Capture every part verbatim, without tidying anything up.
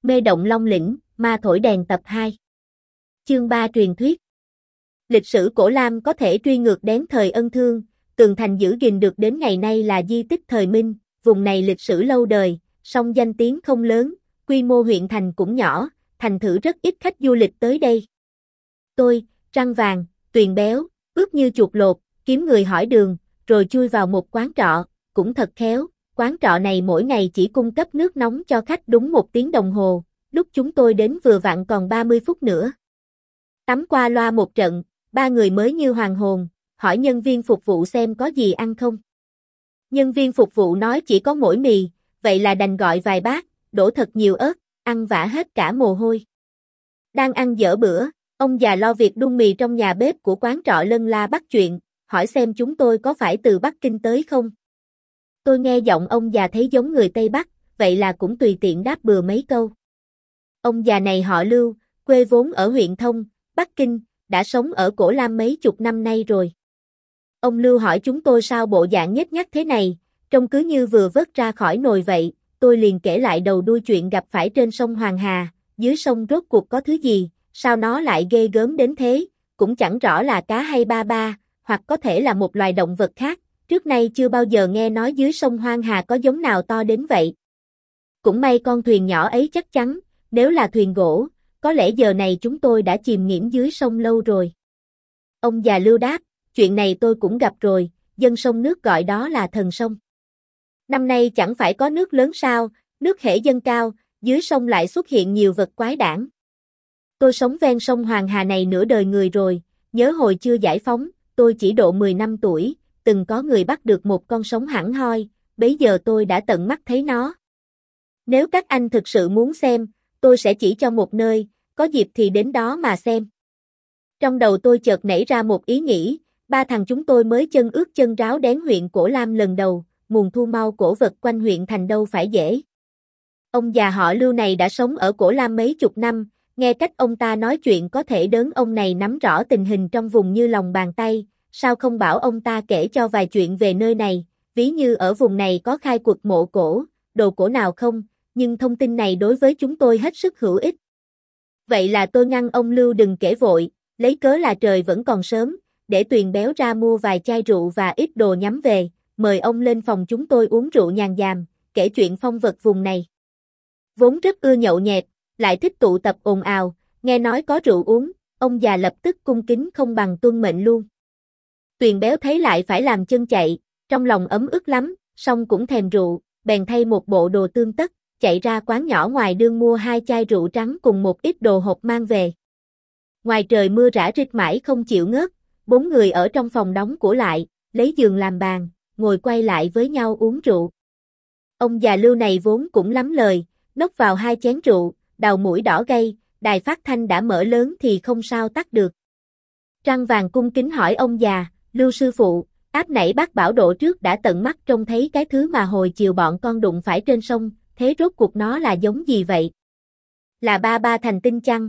Mê động Long Lĩnh, ma thổi đèn tập hai. Chương ba truyền thuyết. Lịch sử Cổ Lam có thể truy ngược đến thời Ân Thương, tường thành giữ gìn được đến ngày nay là di tích thời Minh, vùng này lịch sử lâu đời, song danh tiếng không lớn, quy mô huyện thành cũng nhỏ, thành thử rất ít khách du lịch tới đây. Tôi, Trăng Vàng, Tuyền Béo, ướt như chuột lột, kiếm người hỏi đường, rồi chui vào một quán trọ, cũng thật khéo, quán trọ này mỗi ngày chỉ cung cấp nước nóng cho khách đúng một tiếng đồng hồ, lúc chúng tôi đến vừa vặn còn ba mươi phút nữa. Tắm qua loa một trận, ba người mới như hoàn hồn, hỏi nhân viên phục vụ xem có gì ăn không. Nhân viên phục vụ nói chỉ có mỗi mì, vậy là đành gọi vài bát, đổ thật nhiều ớt, ăn vã hết cả mồ hôi. Đang ăn dở bữa, ông già lo việc đun mì trong nhà bếp của quán trọ lân la bắt chuyện, hỏi xem chúng tôi có phải từ Bắc Kinh tới không. Tôi nghe giọng ông già thấy giống người Tây Bắc, vậy là cũng tùy tiện đáp bừa mấy câu. Ông già này họ Lưu, quê vốn ở huyện Thông, Bắc Kinh, đã sống ở Cổ Lam mấy chục năm nay rồi. Ông Lưu hỏi chúng tôi sao bộ dạng nhếch nhác thế này, trông cứ như vừa vớt ra khỏi nồi vậy, tôi liền kể lại đầu đuôi chuyện gặp phải trên sông Hoàng Hà, dưới sông rốt cuộc có thứ gì, sao nó lại ghê gớm đến thế, cũng chẳng rõ là cá hay ba ba, hoặc có thể là một loài động vật khác, trước nay chưa bao giờ nghe nói dưới sông Hoàng Hà có giống nào to đến vậy. Cũng may con thuyền nhỏ ấy chắc chắn, nếu là thuyền gỗ, có lẽ giờ này chúng tôi đã chìm nghỉm dưới sông lâu rồi. Ông già Lưu đáp, chuyện này tôi cũng gặp rồi, dân sông nước gọi đó là thần sông. Năm nay chẳng phải có nước lớn sao, nước hễ dâng cao, dưới sông lại xuất hiện nhiều vật quái đản. Tôi sống ven sông Hoàng Hà này nửa đời người rồi, nhớ hồi chưa giải phóng, tôi chỉ độ mười năm tuổi, từng có người bắt được một con sống hẳn hoi, bấy giờ tôi đã tận mắt thấy nó. Nếu các anh thực sự muốn xem, tôi sẽ chỉ cho một nơi, có dịp thì đến đó mà xem. Trong đầu tôi chợt nảy ra một ý nghĩ, ba thằng chúng tôi mới chân ướt chân ráo đến huyện Cổ Lam lần đầu, mùn thu mau cổ vật quanh huyện thành đâu phải dễ. Ông già họ Lưu này đã sống ở Cổ Lam mấy chục năm, nghe cách ông ta nói chuyện có thể đớn ông này nắm rõ tình hình trong vùng như lòng bàn tay, sao không bảo ông ta kể cho vài chuyện về nơi này, ví như ở vùng này có khai quật mộ cổ, đồ cổ nào không, nhưng thông tin này đối với chúng tôi hết sức hữu ích. Vậy là tôi ngăn ông Lưu đừng kể vội, lấy cớ là trời vẫn còn sớm, để Tuyền Béo ra mua vài chai rượu và ít đồ nhắm về, mời ông lên phòng chúng tôi uống rượu nhàn nhàm, kể chuyện phong vật vùng này. Vốn rất ưa nhậu nhẹt, lại thích tụ tập ồn ào, nghe nói có rượu uống, ông già lập tức cung kính không bằng tuân mệnh luôn. Tuyền Béo thấy lại phải làm chân chạy, trong lòng ấm ức lắm, song cũng thèm rượu, bèn thay một bộ đồ tươm tất, chạy ra quán nhỏ ngoài đường mua hai chai rượu trắng cùng một ít đồ hộp mang về. Ngoài trời mưa rã rít mãi không chịu ngớt, bốn người ở trong phòng đóng của lại, lấy giường làm bàn, ngồi quay lại với nhau uống rượu. Ông già Lưu này vốn cũng lắm lời, nốc vào hai chén rượu, đầu mũi đỏ gay, đài phát thanh đã mở lớn thì không sao tắt được. Trăng Vàng cung kính hỏi ông già, Lưu sư phụ, áp nãy bác bảo độ trước đã tận mắt trông thấy cái thứ mà hồi chiều bọn con đụng phải trên sông, thế rốt cuộc nó là giống gì vậy? Là ba ba thành tinh chăng?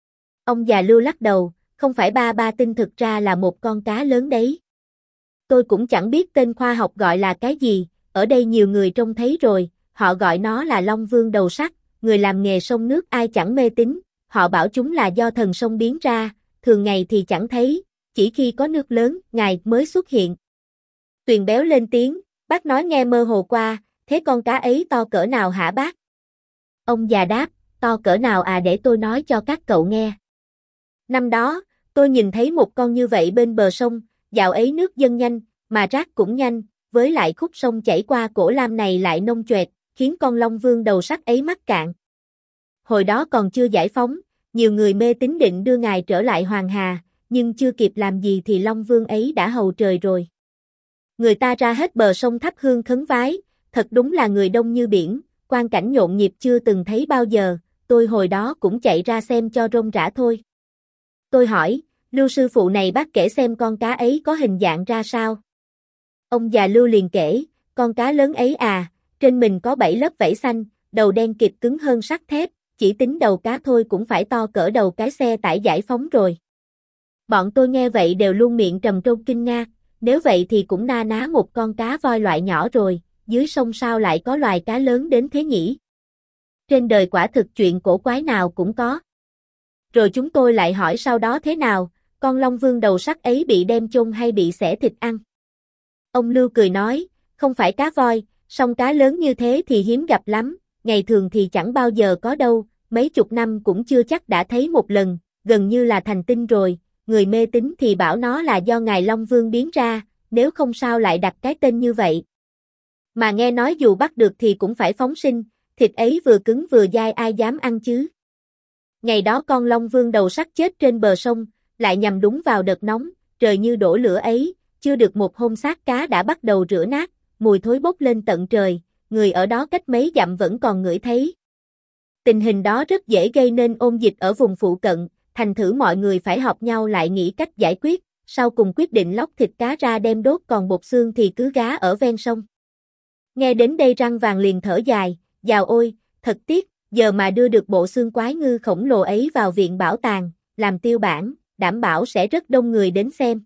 Ông già Lưu lắc đầu, không phải ba ba tinh, thực ra là một con cá lớn đấy. Tôi cũng chẳng biết tên khoa học gọi là cái gì, ở đây nhiều người trông thấy rồi, họ gọi nó là Long Vương đầu sắt, người làm nghề sông nước ai chẳng mê tín, họ bảo chúng là do thần sông biến ra, thường ngày thì chẳng thấy, chỉ khi có nước lớn, ngài mới xuất hiện. Tuyền Béo lên tiếng, bác nói nghe mơ hồ qua, thế con cá ấy to cỡ nào hả bác? Ông già đáp, to cỡ nào à, để tôi nói cho các cậu nghe. Năm đó, tôi nhìn thấy một con như vậy bên bờ sông, dạo ấy nước dâng nhanh, mà rác cũng nhanh, với lại khúc sông chảy qua Cổ Lam này lại nông choẹt, khiến con Long Vương đầu sắt ấy mắc cạn. Hồi đó còn chưa giải phóng, nhiều người mê tín định đưa ngài trở lại Hoàng Hà, nhưng chưa kịp làm gì thì Long Vương ấy đã hầu trời rồi. Người ta ra hết bờ sông thắp hương khấn vái, thật đúng là người đông như biển, quang cảnh nhộn nhịp chưa từng thấy bao giờ, tôi hồi đó cũng chạy ra xem cho rôm rã thôi. Tôi hỏi, Lưu sư phụ này bác kể xem con cá ấy có hình dạng ra sao? Ông già Lưu liền kể, con cá lớn ấy à, trên mình có bảy lớp vảy xanh, đầu đen kịt cứng hơn sắt thép, chỉ tính đầu cá thôi cũng phải to cỡ đầu cái xe tải giải phóng rồi. Bọn tôi nghe vậy đều luôn miệng trầm trồ kinh ngạc, nếu vậy thì cũng na ná một con cá voi loại nhỏ rồi, dưới sông sao lại có loài cá lớn đến thế nhỉ? Trên đời quả thực chuyện cổ quái nào cũng có. Rồi chúng tôi lại hỏi sau đó thế nào, con Long Vương đầu sắt ấy bị đem chôn hay bị xẻ thịt ăn? Ông Lưu cười nói, không phải cá voi, song cá lớn như thế thì hiếm gặp lắm, ngày thường thì chẳng bao giờ có đâu, mấy chục năm cũng chưa chắc đã thấy một lần, gần như là thành tinh rồi, người mê tín thì bảo nó là do ngài Long Vương biến ra, nếu không sao lại đặt cái tên như vậy. Mà nghe nói dù bắt được thì cũng phải phóng sinh, thịt ấy vừa cứng vừa dai ai dám ăn chứ. Ngày đó con Long Vương đầu sắt chết trên bờ sông, lại nhằm đúng vào đợt nóng, trời như đổ lửa ấy, chưa được một hôm xác cá đã bắt đầu rửa nát, mùi thối bốc lên tận trời, người ở đó cách mấy dặm vẫn còn ngửi thấy. Tình hình đó rất dễ gây nên ôn dịch ở vùng phụ cận, thành thử mọi người phải họp nhau lại nghĩ cách giải quyết, sau cùng quyết định lóc thịt cá ra đem đốt, còn bột xương thì cứ gá ở ven sông. Nghe đến đây Răng Vàng liền thở dài, dào ôi, thật tiếc, giờ mà đưa được bộ xương quái ngư khổng lồ ấy vào viện bảo tàng, làm tiêu bản, đảm bảo sẽ rất đông người đến xem.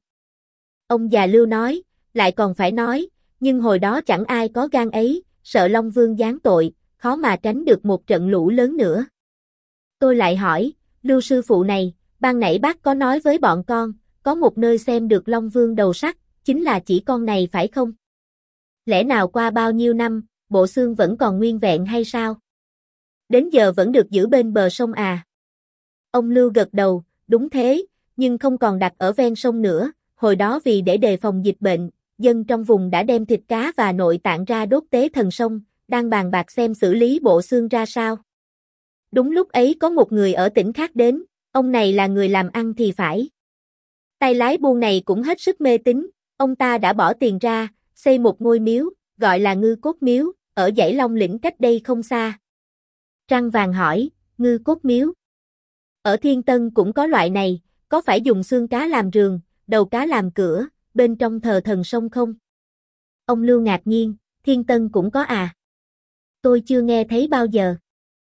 Ông già Lưu nói, lại còn phải nói, nhưng hồi đó chẳng ai có gan ấy, sợ Long Vương giáng tội, khó mà tránh được một trận lũ lớn nữa. Tôi lại hỏi, Lưu sư phụ này, ban nãy bác có nói với bọn con, có một nơi xem được Long Vương đầu sắt, chính là chỉ con này phải không? Lẽ nào qua bao nhiêu năm, bộ xương vẫn còn nguyên vẹn hay sao? Đến giờ vẫn được giữ bên bờ sông à? Ông Lưu gật đầu, đúng thế, nhưng không còn đặt ở ven sông nữa, hồi đó vì để đề phòng dịch bệnh, dân trong vùng đã đem thịt cá và nội tạng ra đốt tế thần sông, đang bàn bạc xem xử lý bộ xương ra sao. Đúng lúc ấy có một người ở tỉnh khác đến, ông này là người làm ăn thì phải. Tay lái buôn này cũng hết sức mê tín, ông ta đã bỏ tiền ra, xây một ngôi miếu, gọi là Ngư Cốt Miếu, ở dãy Long Lĩnh cách đây không xa. Răng Vàng hỏi, Ngư Cốt Miếu. Ở Thiên Tân cũng có loại này, có phải dùng xương cá làm giường, đầu cá làm cửa, bên trong thờ thần sông không? Ông Lưu ngạc nhiên, Thiên Tân cũng có à? Tôi chưa nghe thấy bao giờ.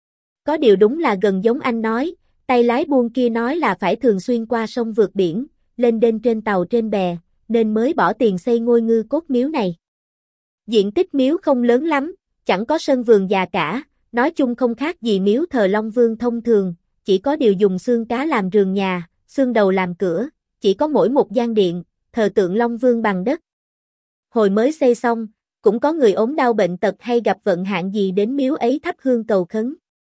Có điều đúng là gần giống anh nói, tay lái buôn kia nói là phải thường xuyên qua sông vượt biển, lên đên trên tàu trên bè, nên mới bỏ tiền xây ngôi Ngư Cốt Miếu này. Diện tích miếu không lớn lắm, chẳng có sân vườn già cả, nói chung không khác gì miếu thờ Long Vương thông thường, chỉ có điều dùng xương cá làm giường nhà, xương đầu làm cửa, chỉ có mỗi một gian điện, thờ tượng Long Vương bằng đất. Hồi mới xây xong, cũng có người ốm đau bệnh tật hay gặp vận hạn gì đến miếu ấy thắp hương cầu khấn.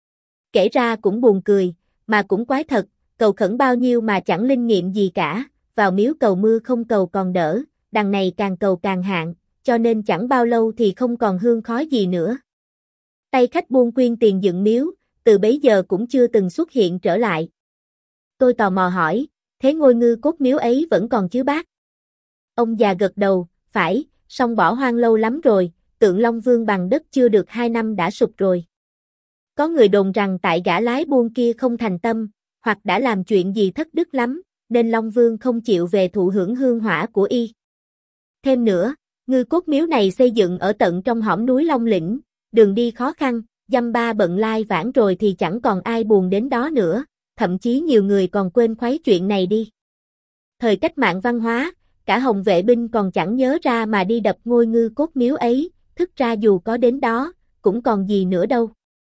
Kể ra cũng buồn cười, mà cũng quái thật, cầu khẩn bao nhiêu mà chẳng linh nghiệm gì cả, vào miếu cầu mưa không cầu còn đỡ, đằng này càng cầu càng hạn, cho nên chẳng bao lâu thì không còn hương khói gì nữa. Tay khách buôn quyên tiền dựng miếu, từ bấy giờ cũng chưa từng xuất hiện trở lại. Tôi tò mò hỏi, thế ngôi Ngư Cốt Miếu ấy vẫn còn chứ bác? Ông già gật đầu, phải, song bỏ hoang lâu lắm rồi, tượng Long Vương bằng đất chưa được hai năm đã sụp rồi. Có người đồn rằng tại gã lái buôn kia không thành tâm, hoặc đã làm chuyện gì thất đức lắm, nên Long Vương không chịu về thụ hưởng hương hỏa của y. Thêm nữa, Ngư Cốt Miếu này xây dựng ở tận trong hõm núi Long Lĩnh, đường đi khó khăn, dăm ba bận lai vãng rồi thì chẳng còn ai buồn đến đó nữa, thậm chí nhiều người còn quên khuấy chuyện này đi. Thời cách mạng văn hóa, cả Hồng Vệ binh còn chẳng nhớ ra mà đi đập ngôi Ngư Cốt Miếu ấy, thức ra dù có đến đó, cũng còn gì nữa đâu.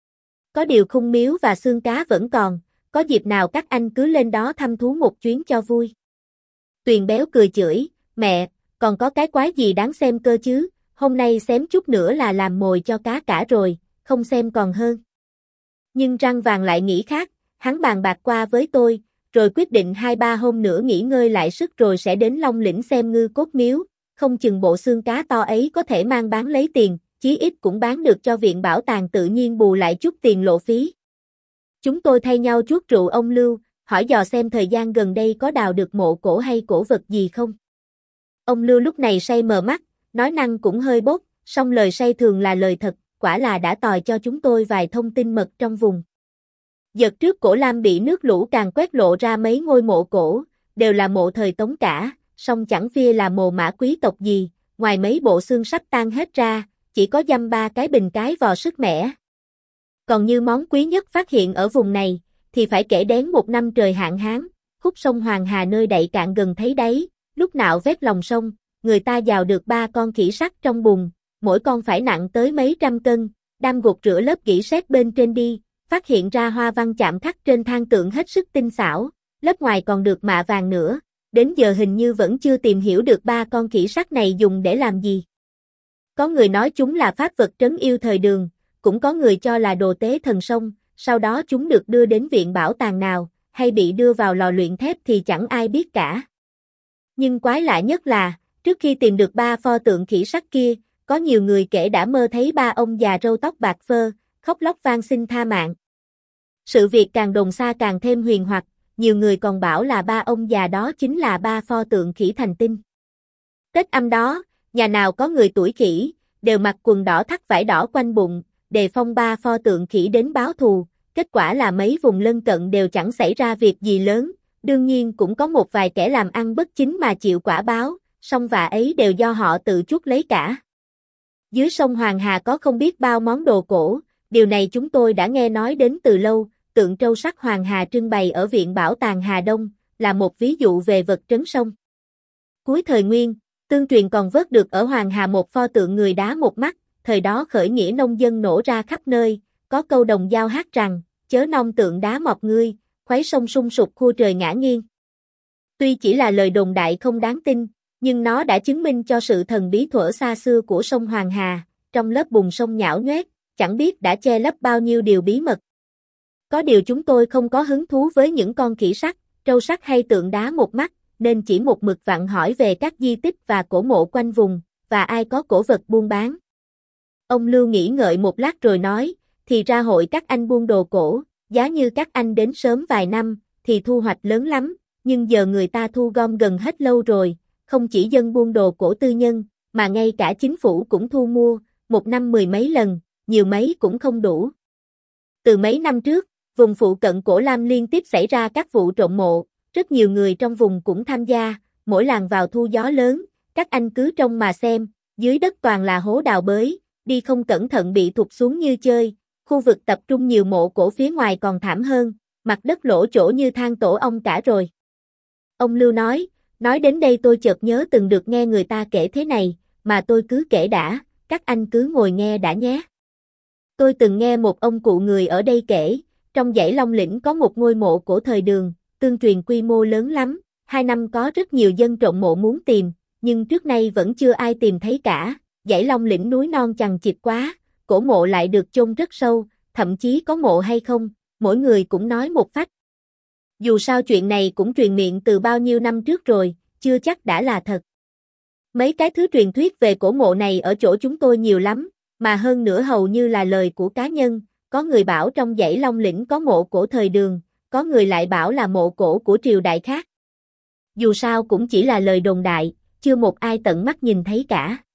Có điều khung miếu và xương cá vẫn còn, có dịp nào các anh cứ lên đó thăm thú một chuyến cho vui. Tuyền Béo cười chửi, mẹ, còn có cái quái gì đáng xem cơ chứ, hôm nay xém chút nữa là làm mồi cho cá cả rồi, không xem còn hơn. Nhưng Răng Vàng lại nghĩ khác, hắn bàn bạc qua với tôi, rồi quyết định hai ba hôm nữa nghỉ ngơi lại sức rồi sẽ đến Long Lĩnh xem Ngư Cốt Miếu, không chừng bộ xương cá to ấy có thể mang bán lấy tiền, chí ít cũng bán được cho viện bảo tàng tự nhiên bù lại chút tiền lộ phí. Chúng tôi thay nhau chuốt rượu ông Lưu, hỏi dò xem thời gian gần đây có đào được mộ cổ hay cổ vật gì không. Ông Lưu lúc này say mờ mắt, nói năng cũng hơi bốc, song lời say thường là lời thật, quả là đã tòi cho chúng tôi vài thông tin mật trong vùng. Đợt trước Cổ Lam bị nước lũ càng quét lộ ra mấy ngôi mộ cổ, đều là mộ thời Tống cả, song chẳng phia là mồ mã quý tộc gì, ngoài mấy bộ xương sắp tan hết ra, chỉ có dăm ba cái bình cái vò sức mẻ. Còn như món quý nhất phát hiện ở vùng này, thì phải kể đến một năm trời hạn hán, khúc sông Hoàng Hà nơi đậy cạn gần thấy đáy, lúc nào vét lòng sông, người ta giào được ba con khỉ sắt trong bùn, mỗi con phải nặng tới mấy trăm cân, đam gột rửa lớp gỉ sét bên trên đi, phát hiện ra hoa văn chạm khắc trên than tượng hết sức tinh xảo, lớp ngoài còn được mạ vàng nữa, đến giờ hình như vẫn chưa tìm hiểu được ba con khỉ sắt này dùng để làm gì. Có người nói chúng là pháp vật trấn yêu thời Đường, cũng có người cho là đồ tế thần sông, sau đó chúng được đưa đến viện bảo tàng nào, hay bị đưa vào lò luyện thép thì chẳng ai biết cả. Nhưng quái lạ nhất là, trước khi tìm được ba pho tượng khỉ sắt kia, có nhiều người kể đã mơ thấy ba ông già râu tóc bạc phơ, khóc lóc van xin tha mạng. Sự việc càng đồn xa càng thêm huyền hoặc, nhiều người còn bảo là ba ông già đó chính là ba pho tượng khỉ thành tinh. Tết âm đó, nhà nào có người tuổi khỉ, đều mặc quần đỏ thắt vải đỏ quanh bụng, đề phong ba pho tượng khỉ đến báo thù, kết quả là mấy vùng lân cận đều chẳng xảy ra việc gì lớn, đương nhiên cũng có một vài kẻ làm ăn bất chính mà chịu quả báo, song vạ ấy đều do họ tự chuốc lấy cả. Dưới sông Hoàng Hà có không biết bao món đồ cổ, điều này chúng tôi đã nghe nói đến từ lâu, tượng trâu sắt Hoàng Hà trưng bày ở Viện Bảo tàng Hà Đông, là một ví dụ về vật trấn sông. Cuối thời Nguyên, tương truyền còn vớt được ở Hoàng Hà một pho tượng người đá một mắt, thời đó khởi nghĩa nông dân nổ ra khắp nơi, có câu đồng dao hát rằng, chớ nông tượng đá mọc ngươi, khuấy sông sung sụp khua trời ngã nghiêng. Tuy chỉ là lời đồn đại không đáng tin, nhưng nó đã chứng minh cho sự thần bí thuở xa xưa của sông Hoàng Hà, trong lớp bùn sông nhão nhoét, chẳng biết đã che lấp bao nhiêu điều bí mật. Có điều chúng tôi không có hứng thú với những con khỉ sắt, trâu sắt hay tượng đá một mắt, nên chỉ một mực vặn hỏi về các di tích và cổ mộ quanh vùng, và ai có cổ vật buôn bán. Ông Lưu nghĩ ngợi một lát rồi nói, thì ra hội các anh buôn đồ cổ, giá như các anh đến sớm vài năm, thì thu hoạch lớn lắm, nhưng giờ người ta thu gom gần hết lâu rồi, không chỉ dân buôn đồ cổ tư nhân, mà ngay cả chính phủ cũng thu mua, một năm mười mấy lần, nhiều mấy cũng không đủ. Từ mấy năm trước, vùng phụ cận Cổ Lam liên tiếp xảy ra các vụ trộm mộ, rất nhiều người trong vùng cũng tham gia, mỗi làng vào thu gió lớn, các anh cứ trông mà xem, dưới đất toàn là hố đào bới, đi không cẩn thận bị thụt xuống như chơi, khu vực tập trung nhiều mộ cổ phía ngoài còn thảm hơn, mặt đất lỗ chỗ như than tổ ong cả rồi. Ông Lưu nói, nói đến đây tôi chợt nhớ từng được nghe người ta kể thế này, mà tôi cứ kể đã, các anh cứ ngồi nghe đã nhé. Tôi từng nghe một ông cụ người ở đây kể, trong dãy Long Lĩnh có một ngôi mộ cổ thời Đường, tương truyền quy mô lớn lắm, hai năm có rất nhiều dân trộm mộ muốn tìm, nhưng trước nay vẫn chưa ai tìm thấy cả, dãy Long Lĩnh núi non chằng chịt quá, cổ mộ lại được chôn rất sâu, thậm chí có mộ hay không, mỗi người cũng nói một phách. Dù sao chuyện này cũng truyền miệng từ bao nhiêu năm trước rồi, chưa chắc đã là thật. Mấy cái thứ truyền thuyết về cổ mộ này ở chỗ chúng tôi nhiều lắm, mà hơn nữa hầu như là lời của cá nhân, có người bảo trong dãy Long Lĩnh có mộ cổ thời Đường, có người lại bảo là mộ cổ của triều đại khác. Dù sao cũng chỉ là lời đồn đại, chưa một ai tận mắt nhìn thấy cả.